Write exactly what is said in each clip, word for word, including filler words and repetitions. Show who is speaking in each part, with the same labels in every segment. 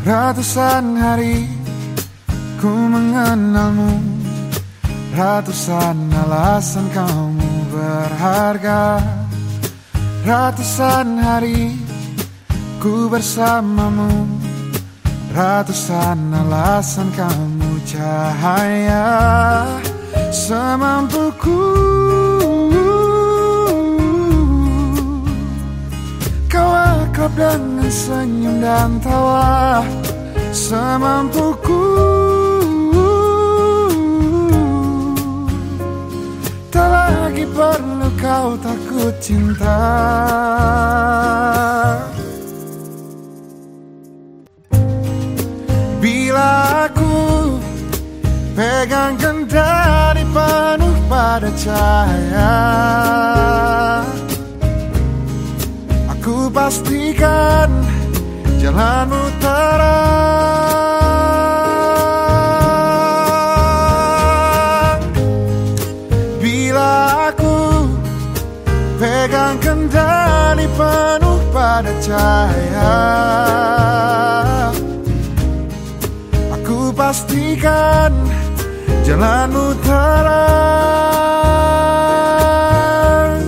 Speaker 1: Ratusan hari ku mengenalmu, ratusan alasan kamu berharga. Ratusan hari ku bersamamu, ratusan alasan kamu cahaya. Semampuku kau akrab dengan senyum dan tawa. Semampuku tak lagi perlu kau takut cinta. Bila aku pegang kendali penuh pada cahaya, aku pastikan jalanmu terang. Bila aku pegang kendali penuh pada cahaya, aku pastikan jalanmu terang.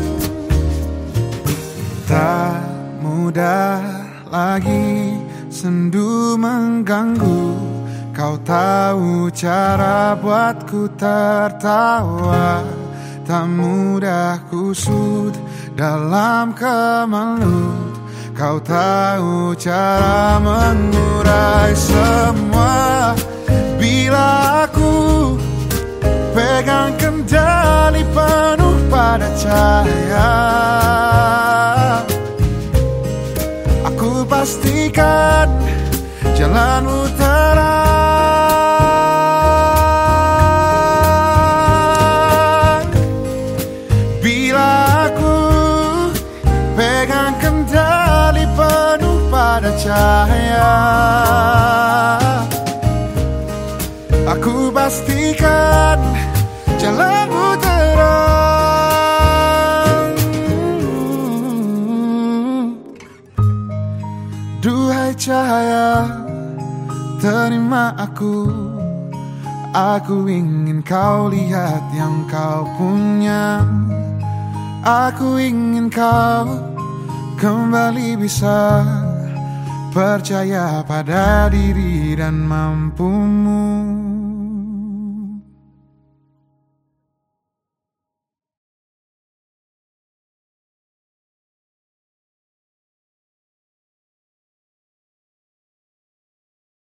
Speaker 1: Tak mudah lagi sendu mengganggu, kau tahu cara buatku tertawa. Tak mudah kusut dalam kemelut, kau tahu cara mengurai semua. Bila aku pegang kendali penuh pada cahaya, aku pastikan jalanmu terang. Bila aku pegang kendali penuh pada cahaya, aku pastikan jalanmu terang. Duhai cahaya, terima aku. Aku ingin kau lihat yang kau punya. Aku ingin kau kembali bisa percaya pada diri dan mampumu.